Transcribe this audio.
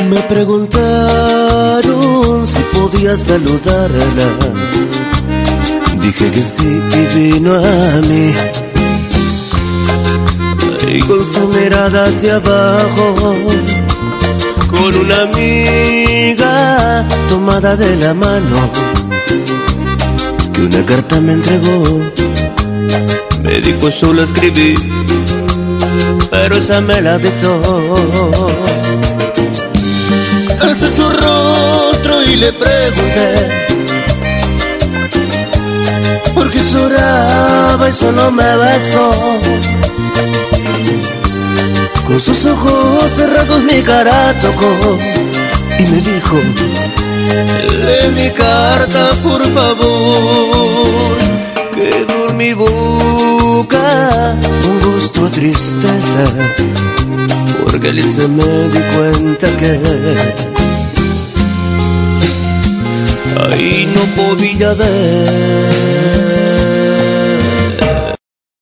Me preguntaron si podía saludarla. Dije que sí y vino a mí. Y con su mirada hacia abajo, con una amiga tomada de la mano, que una carta me entregó. Me dijo solo escribí, pero esa me la dictó. Alcé su rostro y le pregunté por qué lloraba y solo me besó. Con sus ojos cerrados mi cara tocó y me dijo: lee mi carta por favor. Quedó en mi boca un gusto a tristeza, porque al irse me di cuenta que ahí no podía ver